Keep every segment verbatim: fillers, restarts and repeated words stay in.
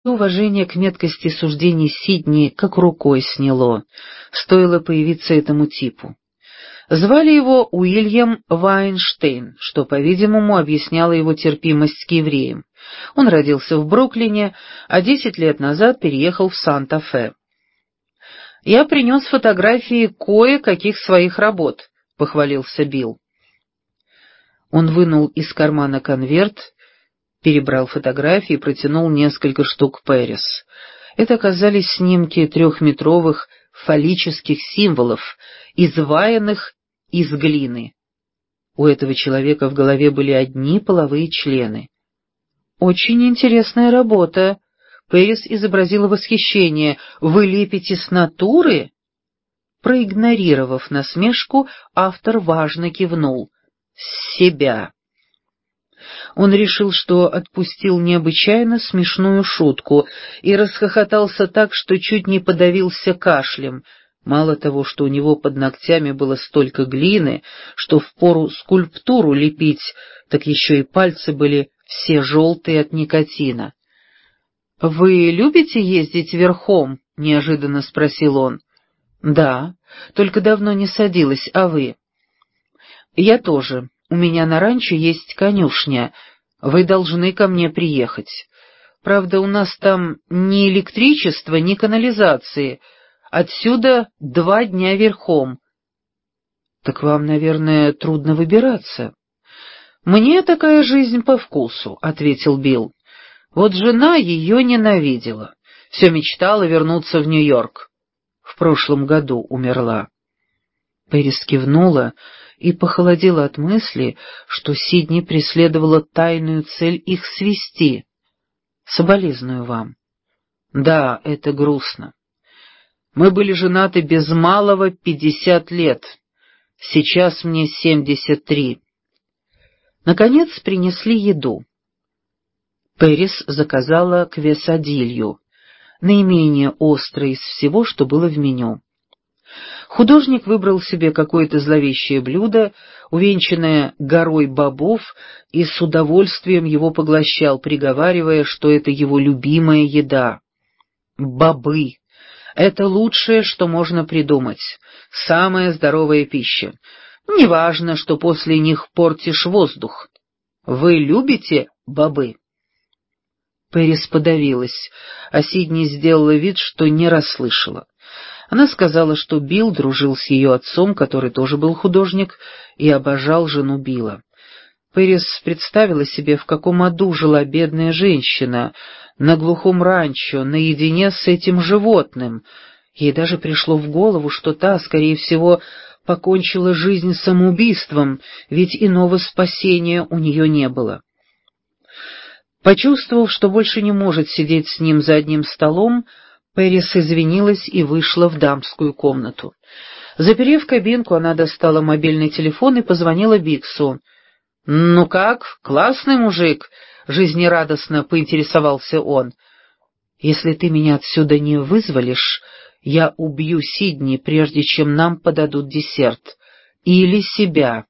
Уважение к меткости суждений Сидни как рукой сняло, стоило появиться этому типу. Звали его Уильям Вайнштейн, что, по-видимому, объясняло его терпимость к евреям. Он родился в Бруклине, а десять лет назад переехал в Санта-Фе. «Я принес фотографии кое-каких своих работ», — похвалился Билл. Он вынул из кармана конверт, перебрал фотографии и протянул несколько штук Пэрис. Это оказались снимки трехметровых фаллических символов, изваянных из глины. У этого человека в голове были одни половые члены. «Очень интересная работа», — Пэрис изобразила восхищение. «Вы лепите с натуры?» Проигнорировав насмешку, автор важно кивнул. «С себя». Он решил, что отпустил необычайно смешную шутку, и расхохотался так, что чуть не подавился кашлем. Мало того, что у него под ногтями было столько глины, что впору скульптуру лепить, так еще и пальцы были все желтые от никотина. «Вы любите ездить верхом?» — неожиданно спросил он. «Да, только давно не садилась, а вы?» «Я тоже. У меня на ранчо есть конюшня. Вы должны ко мне приехать. Правда, у нас там ни электричества, ни канализации. Отсюда два дня верхом». «Так вам, наверное, трудно выбираться». «Мне такая жизнь по вкусу», — ответил Билл. «Вот жена ее ненавидела. Все мечтала вернуться в Нью-Йорк. В прошлом году умерла». Пэрис кивнула и похолодела от мысли, что Сидни преследовала тайную цель их свести. «Соболезную вам». «Да, это грустно. Мы были женаты без малого пятьдесят лет. Сейчас мне семьдесят три». Наконец принесли еду. Пэрис заказала квесадилью, наименее острое из всего, что было в меню. Художник выбрал себе какое-то зловещее блюдо, увенчанное горой бобов, и с удовольствием его поглощал, приговаривая, что это его любимая еда. Бобы — это лучшее, что можно придумать, самая здоровая пища. Неважно, что после них портишь воздух. Вы любите бобы? Пэрис подавилась, а Сидни сделала вид, что не расслышала. Она сказала, что Билл дружил с ее отцом, который тоже был художник, и обожал жену Билла. Пэрис представила себе, в каком аду жила бедная женщина, на глухом ранчо, наедине с этим животным. Ей даже пришло в голову, что та, скорее всего, покончила жизнь самоубийством, ведь иного спасения у нее не было. Почувствовав, что больше не может сидеть с ним за одним столом, Пэрис извинилась и вышла в дамскую комнату. Заперев кабинку, она достала мобильный телефон и позвонила Биксу. «Ну как, классный мужик?» — жизнерадостно поинтересовался он. «Если ты меня отсюда не вызволишь, я убью Сидни, прежде чем нам подадут десерт. Или себя».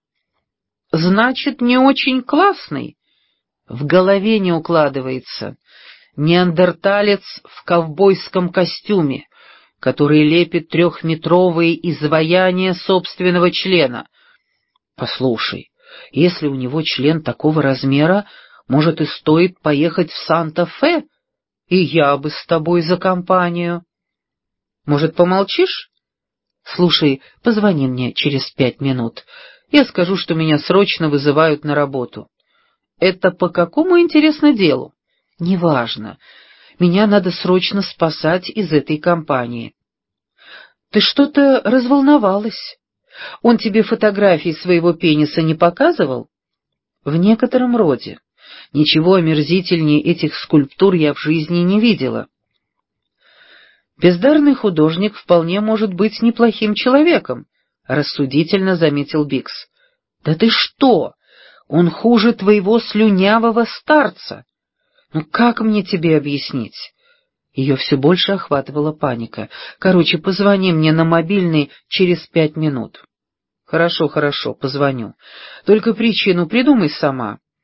«Значит, не очень классный?» «В голове не укладывается. Неандерталец в ковбойском костюме, который лепит трехметровые изваяния собственного члена. Послушай, если у него член такого размера, может, и стоит поехать в Санта-Фе, и я бы с тобой за компанию. Может, помолчишь? Слушай, позвони мне через пять минут. Я скажу, что меня срочно вызывают на работу». «Это по какому, интересно, делу?» «Неважно. Меня надо срочно спасать из этой компании». «Ты что-то разволновалась. Он тебе фотографии своего пениса не показывал?» «В некотором роде. Ничего омерзительнее этих скульптур я в жизни не видела». «Бездарный художник вполне может быть неплохим человеком», — рассудительно заметил Бикс. «Да ты что? Он хуже твоего слюнявого старца. Ну как мне тебе объяснить?» Ее все больше охватывала паника. «Короче, позвони мне на мобильный через пять минут». «Хорошо, хорошо, позвоню. Только причину придумай сама».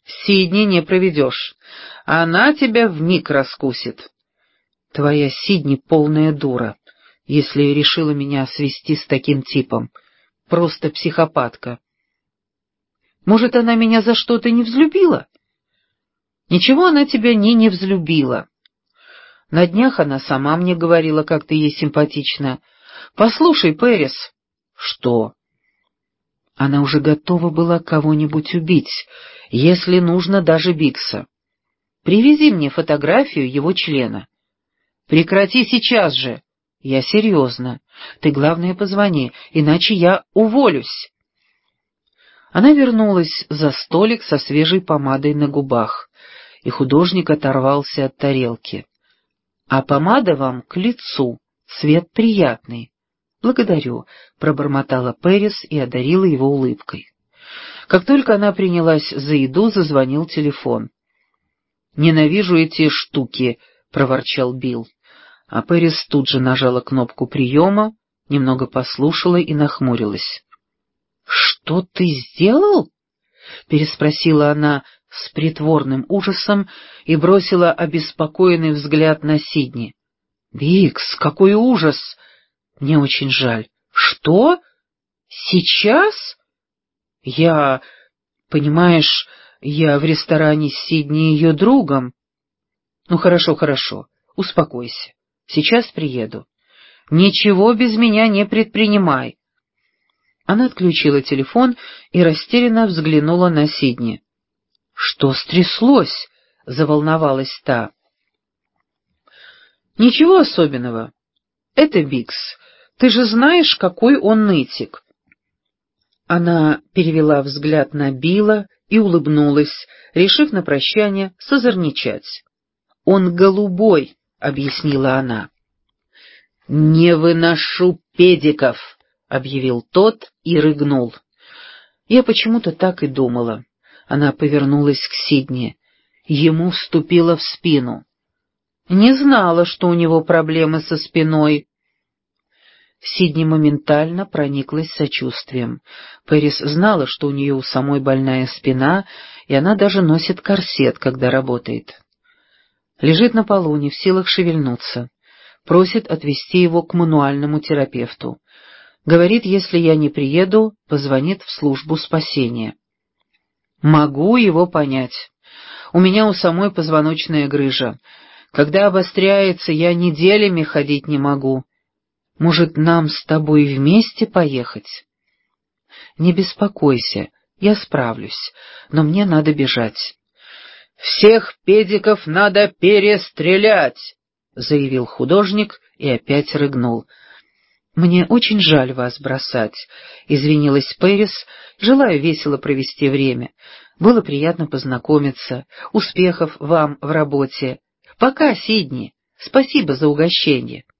Сидни не проведешь. Она тебя вмиг раскусит. Твоя Сидни полная дура, если решила меня свести с таким типом. Просто психопатка. Может, она меня за что-то не взлюбила? Ничего она тебя не не взлюбила. На днях она сама мне говорила, как ты ей симпатична. Послушай, Пэрис. Что? Она уже готова была кого-нибудь убить, если нужно, даже Бикса. Привези мне фотографию его члена. Прекрати сейчас же. Я серьезно. Ты, главное, позвони, иначе я уволюсь. Она вернулась за столик со свежей помадой на губах, и художник оторвался от тарелки. «А помада вам к лицу, цвет приятный». «Благодарю», — пробормотала Пэрис и одарила его улыбкой. Как только она принялась за еду, зазвонил телефон. «Ненавижу эти штуки», — проворчал Билл. А Пэрис тут же нажала кнопку приема, немного послушала и нахмурилась. «Что ты сделал?» — переспросила она с притворным ужасом и бросила обеспокоенный взгляд на Сидни. «Бикс, какой ужас! Мне очень жаль. Что? Сейчас? Я... Понимаешь, я в ресторане с Сидни и ее другом. Ну, хорошо, хорошо, успокойся. Сейчас приеду. Ничего без меня не предпринимай». Она отключила телефон и растерянно взглянула на Сидни. «Что стряслось?» — заволновалась та. «Ничего особенного. Это Бикс. Ты же знаешь, какой он нытик». Она перевела взгляд на Билла и улыбнулась, решив на прощание созерничать. «Он голубой», — объяснила она. «Не выношу педиков», — объявил тот и рыгнул. Я почему-то так и думала. Она повернулась к Сидни. Ему вступила в спину. Не знала, что у него проблемы со спиной. Сидни моментально прониклась сочувствием. Пэрис знала, что у нее у самой больная спина, и она даже носит корсет, когда работает. Лежит на полу, не в силах шевельнуться. Просит отвезти его к мануальному терапевту. Говорит, если я не приеду, позвонит в службу спасения. Могу его понять. У меня у самой позвоночная грыжа. Когда обостряется, я неделями ходить не могу. Может, нам с тобой вместе поехать? Не беспокойся, я справлюсь, но мне надо бежать. Всех педиков надо перестрелять, заявил художник и опять рыгнул. «Мне очень жаль вас бросать», — извинилась Пэрис, желаю весело провести время. «Было приятно познакомиться. Успехов вам в работе. Пока, Сидни. Спасибо за угощение».